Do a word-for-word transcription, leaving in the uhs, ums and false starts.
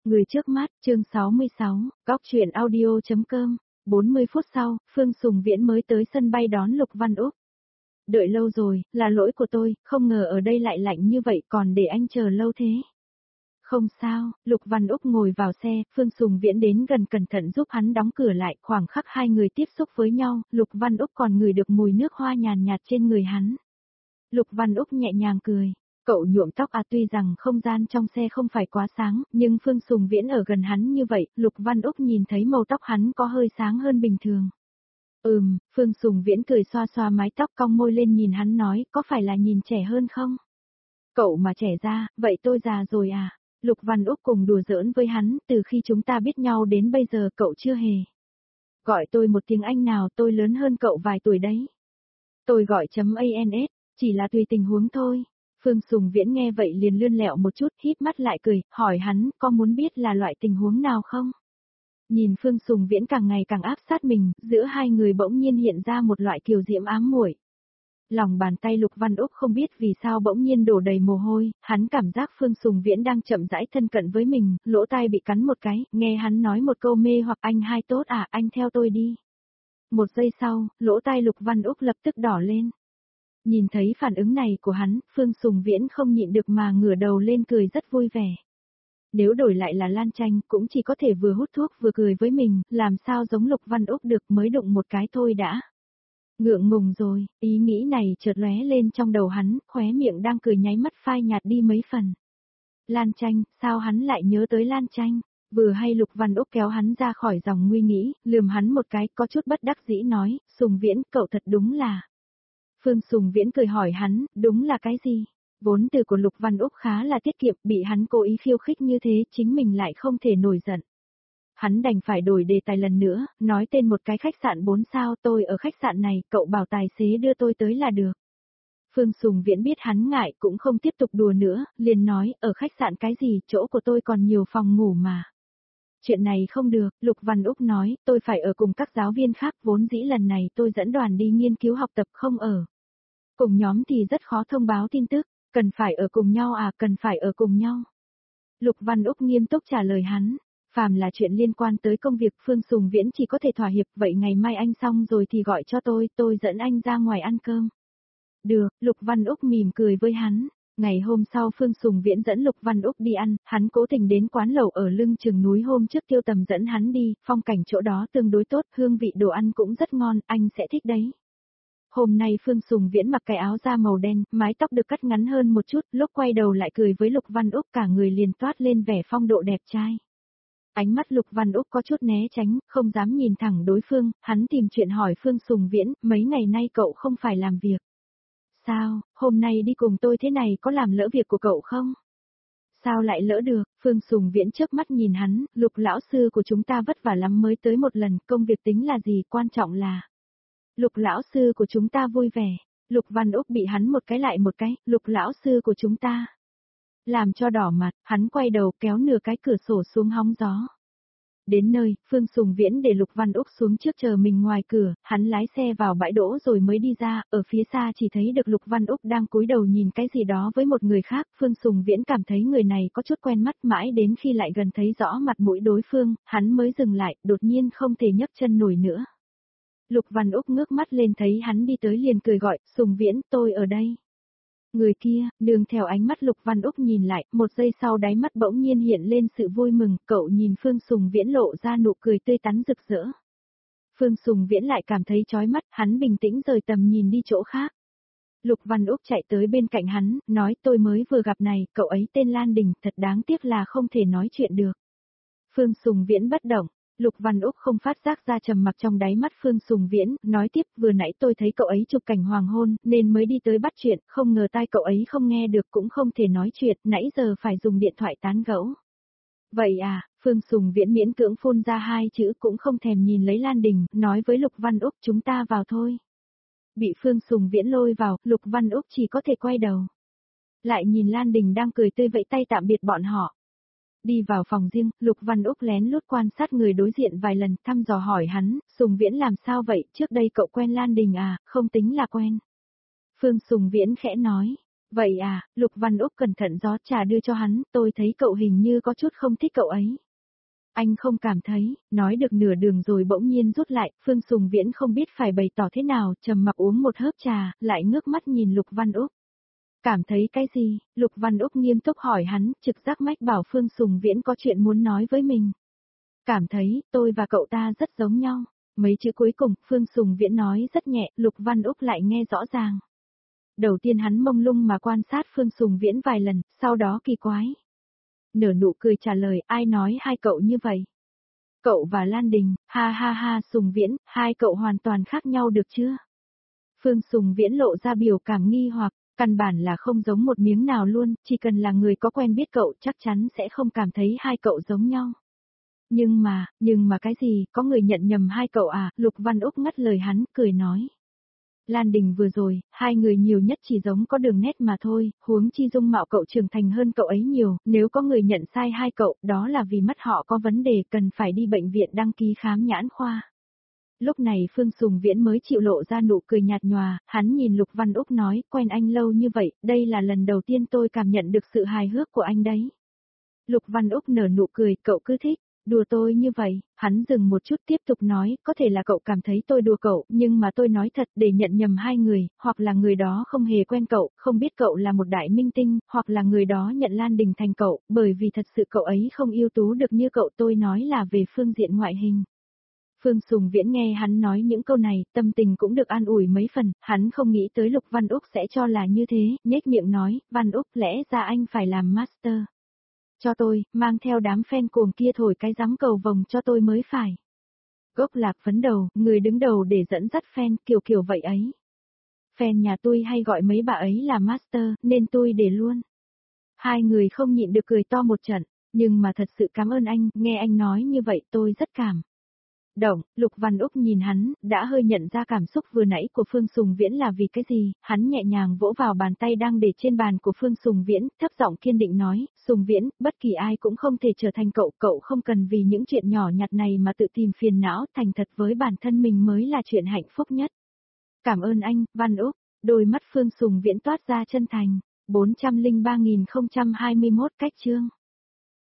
Người trước mắt, chương sáu mươi sáu, góc truyện audio.com, bốn mươi phút sau, Phương Sùng Viễn mới tới sân bay đón Lục Văn Úc. Đợi lâu rồi, là lỗi của tôi, không ngờ ở đây lại lạnh như vậy còn để anh chờ lâu thế. Không sao, Lục Văn Úc ngồi vào xe, Phương Sùng Viễn đến gần cẩn thận giúp hắn đóng cửa lại, khoảng khắc hai người tiếp xúc với nhau, Lục Văn Úc còn ngửi được mùi nước hoa nhàn nhạt trên người hắn. Lục Văn Úc nhẹ nhàng cười. Cậu nhuộm tóc à, tuy rằng không gian trong xe không phải quá sáng, nhưng Phương Sùng Viễn ở gần hắn như vậy, Lục Văn Úc nhìn thấy màu tóc hắn có hơi sáng hơn bình thường. Ừm, Phương Sùng Viễn cười xoa xoa mái tóc cong môi lên nhìn hắn nói, có phải là nhìn trẻ hơn không? Cậu mà trẻ ra, vậy tôi già rồi à? Lục Văn Úc cùng đùa giỡn với hắn, từ khi chúng ta biết nhau đến bây giờ cậu chưa hề. Gọi tôi một tiếng anh nào, tôi lớn hơn cậu vài tuổi đấy. Tôi gọi chấm ans, chỉ là tùy tình huống thôi. Phương Sùng Viễn nghe vậy liền lươn lẹo một chút, híp mắt lại cười, hỏi hắn, có muốn biết là loại tình huống nào không? Nhìn Phương Sùng Viễn càng ngày càng áp sát mình, giữa hai người bỗng nhiên hiện ra một loại kiều diễm ám muội. Lòng bàn tay Lục Văn Úc không biết vì sao bỗng nhiên đổ đầy mồ hôi, hắn cảm giác Phương Sùng Viễn đang chậm rãi thân cận với mình, lỗ tai bị cắn một cái, nghe hắn nói một câu mê hoặc anh hai tốt à, anh theo tôi đi. Một giây sau, lỗ tai Lục Văn Úc lập tức đỏ lên. Nhìn thấy phản ứng này của hắn, Phương Sùng Viễn không nhịn được mà ngửa đầu lên cười rất vui vẻ. Nếu đổi lại là Lan Tranh cũng chỉ có thể vừa hút thuốc vừa cười với mình, làm sao giống Lục Văn Úc được mới đụng một cái thôi đã. Ngượng ngùng rồi, ý nghĩ này chợt lóe lên trong đầu hắn, khóe miệng đang cười nháy mắt phai nhạt đi mấy phần. Lan Tranh, sao hắn lại nhớ tới Lan Tranh? Vừa hay Lục Văn Úc kéo hắn ra khỏi dòng nguy nghĩ, lườm hắn một cái có chút bất đắc dĩ nói, Sùng Viễn, cậu thật đúng là... Phương Sùng Viễn cười hỏi hắn, đúng là cái gì? Vốn từ của Lục Văn Úc khá là tiết kiệm, bị hắn cố ý khiêu khích như thế, chính mình lại không thể nổi giận. Hắn đành phải đổi đề tài lần nữa, nói tên một cái khách sạn bốn sao, tôi ở khách sạn này, cậu bảo tài xế đưa tôi tới là được. Phương Sùng Viễn biết hắn ngại cũng không tiếp tục đùa nữa, liền nói, ở khách sạn cái gì, chỗ của tôi còn nhiều phòng ngủ mà. Chuyện này không được, Lục Văn Úc nói, tôi phải ở cùng các giáo viên khác, vốn dĩ lần này tôi dẫn đoàn đi nghiên cứu học tập không ở. Cùng nhóm thì rất khó thông báo tin tức, cần phải ở cùng nhau à, cần phải ở cùng nhau. Lục Văn Úc nghiêm túc trả lời hắn, phàm là chuyện liên quan tới công việc Phương Sùng Viễn chỉ có thể thỏa hiệp, vậy ngày mai anh xong rồi thì gọi cho tôi, tôi dẫn anh ra ngoài ăn cơm. Được, Lục Văn Úc mỉm cười với hắn. Ngày hôm sau Phương Sùng Viễn dẫn Lục Văn Úc đi ăn, hắn cố tình đến quán lẩu ở lưng chừng núi hôm trước Tiêu Tầm dẫn hắn đi, phong cảnh chỗ đó tương đối tốt, hương vị đồ ăn cũng rất ngon, anh sẽ thích đấy. Hôm nay Phương Sùng Viễn mặc cái áo da màu đen, mái tóc được cắt ngắn hơn một chút, lúc quay đầu lại cười với Lục Văn Úc cả người liền toát lên vẻ phong độ đẹp trai. Ánh mắt Lục Văn Úc có chút né tránh, không dám nhìn thẳng đối phương, hắn tìm chuyện hỏi Phương Sùng Viễn, mấy ngày nay cậu không phải làm việc. Sao, hôm nay đi cùng tôi thế này có làm lỡ việc của cậu không? Sao lại lỡ được, Phương Sùng Viễn trước mắt nhìn hắn, Lục lão sư của chúng ta vất vả lắm mới tới một lần, công việc tính là gì, quan trọng là... Lục lão sư của chúng ta vui vẻ, Lục Văn Úc bị hắn một cái lại một cái, Lục lão sư của chúng ta. Làm cho đỏ mặt, hắn quay đầu kéo nửa cái cửa sổ xuống hóng gió. Đến nơi, Phương Sùng Viễn để Lục Văn Úc xuống trước chờ mình ngoài cửa, hắn lái xe vào bãi đỗ rồi mới đi ra, ở phía xa chỉ thấy được Lục Văn Úc đang cúi đầu nhìn cái gì đó với một người khác, Phương Sùng Viễn cảm thấy người này có chút quen mắt mãi đến khi lại gần thấy rõ mặt mũi đối phương, hắn mới dừng lại, đột nhiên không thể nhấc chân nổi nữa. Lục Văn Úc ngước mắt lên thấy hắn đi tới liền cười gọi, Sùng Viễn, tôi ở đây. Người kia, nương theo ánh mắt Lục Văn Úc nhìn lại, một giây sau đáy mắt bỗng nhiên hiện lên sự vui mừng, cậu nhìn Phương Sùng Viễn lộ ra nụ cười tươi tắn rực rỡ. Phương Sùng Viễn lại cảm thấy chói mắt, hắn bình tĩnh rời tầm nhìn đi chỗ khác. Lục Văn Úc chạy tới bên cạnh hắn, nói tôi mới vừa gặp này, cậu ấy tên Lan Đình, thật đáng tiếc là không thể nói chuyện được. Phương Sùng Viễn bất động. Lục Văn Úc không phát giác ra trầm mặc trong đáy mắt Phương Sùng Viễn, nói tiếp, vừa nãy tôi thấy cậu ấy chụp cảnh hoàng hôn, nên mới đi tới bắt chuyện, không ngờ tai cậu ấy không nghe được cũng không thể nói chuyện, nãy giờ phải dùng điện thoại tán gẫu. Vậy à, Phương Sùng Viễn miễn cưỡng phun ra hai chữ cũng không thèm nhìn lấy Lan Đình, nói với Lục Văn Úc chúng ta vào thôi. Bị Phương Sùng Viễn lôi vào, Lục Văn Úc chỉ có thể quay đầu. Lại nhìn Lan Đình đang cười tươi vẫy tay tạm biệt bọn họ. Đi vào phòng riêng, Lục Văn Úc lén lút quan sát người đối diện vài lần, thăm dò hỏi hắn, Sùng Viễn làm sao vậy, trước đây cậu quen Lan Đình à, không tính là quen. Phương Sùng Viễn khẽ nói, Vậy à, Lục Văn Úc cẩn thận rót trà đưa cho hắn, tôi thấy cậu hình như có chút không thích cậu ấy. Anh không cảm thấy, nói được nửa đường rồi bỗng nhiên rút lại, Phương Sùng Viễn không biết phải bày tỏ thế nào, trầm mặc uống một hớp trà, lại ngước mắt nhìn Lục Văn Úc. Cảm thấy cái gì? Lục Văn Úc nghiêm túc hỏi hắn, trực giác mách bảo Phương Sùng Viễn có chuyện muốn nói với mình. Cảm thấy, tôi và cậu ta rất giống nhau. Mấy chữ cuối cùng, Phương Sùng Viễn nói rất nhẹ, Lục Văn Úc lại nghe rõ ràng. Đầu tiên hắn mông lung mà quan sát Phương Sùng Viễn vài lần, sau đó kỳ quái. Nở nụ cười trả lời, ai nói hai cậu như vậy? Cậu và Lan Đình, ha ha ha Sùng Viễn, hai cậu hoàn toàn khác nhau được chưa? Phương Sùng Viễn lộ ra biểu cảm nghi hoặc, căn bản là không giống một miếng nào luôn, chỉ cần là người có quen biết cậu chắc chắn sẽ không cảm thấy hai cậu giống nhau. Nhưng mà, nhưng mà cái gì, có người nhận nhầm hai cậu à, Lục Văn Úc ngắt lời hắn, cười nói. Lan Đình vừa rồi, hai người nhiều nhất chỉ giống có đường nét mà thôi, huống chi dung mạo cậu trưởng thành hơn cậu ấy nhiều, nếu có người nhận sai hai cậu, đó là vì mắt họ có vấn đề cần phải đi bệnh viện đăng ký khám nhãn khoa. Lúc này Phương Sùng Viễn mới chịu lộ ra nụ cười nhạt nhòa, hắn nhìn Lục Văn Úc nói, quen anh lâu như vậy, đây là lần đầu tiên tôi cảm nhận được sự hài hước của anh đấy. Lục Văn Úc nở nụ cười, cậu cứ thích. Đùa tôi như vậy, hắn dừng một chút tiếp tục nói, có thể là cậu cảm thấy tôi đùa cậu, nhưng mà tôi nói thật để nhận nhầm hai người, hoặc là người đó không hề quen cậu, không biết cậu là một đại minh tinh, hoặc là người đó nhận Lan Đình thành cậu, bởi vì thật sự cậu ấy không ưu tú được như cậu, tôi nói là về phương diện ngoại hình. Phương Sùng Viễn nghe hắn nói những câu này, tâm tình cũng được an ủi mấy phần, hắn không nghĩ tới Lục Văn Úc sẽ cho là như thế, nhếch miệng nói, Văn Úc lẽ ra anh phải làm master. Cho tôi, mang theo đám fan cuồng kia thổi cái gióng cầu vồng cho tôi mới phải. Gốc Lạc phấn đầu, người đứng đầu để dẫn dắt fan kiểu kiểu vậy ấy. Fan nhà tôi hay gọi mấy bà ấy là master, nên tôi để luôn. Hai người không nhịn được cười to một trận, nhưng mà thật sự cảm ơn anh, nghe anh nói như vậy tôi rất cảm động. Lục Văn Úc nhìn hắn, đã hơi nhận ra cảm xúc vừa nãy của Phương Sùng Viễn là vì cái gì, hắn nhẹ nhàng vỗ vào bàn tay đang để trên bàn của Phương Sùng Viễn, thấp giọng kiên định nói, Sùng Viễn, bất kỳ ai cũng không thể trở thành cậu, cậu không cần vì những chuyện nhỏ nhặt này mà tự tìm phiền não, thành thật với bản thân mình mới là chuyện hạnh phúc nhất. Cảm ơn anh, Văn Úc, đôi mắt Phương Sùng Viễn toát ra chân thành, bốn trăm lẻ ba nghìn không trăm hai mươi mốt cách chương.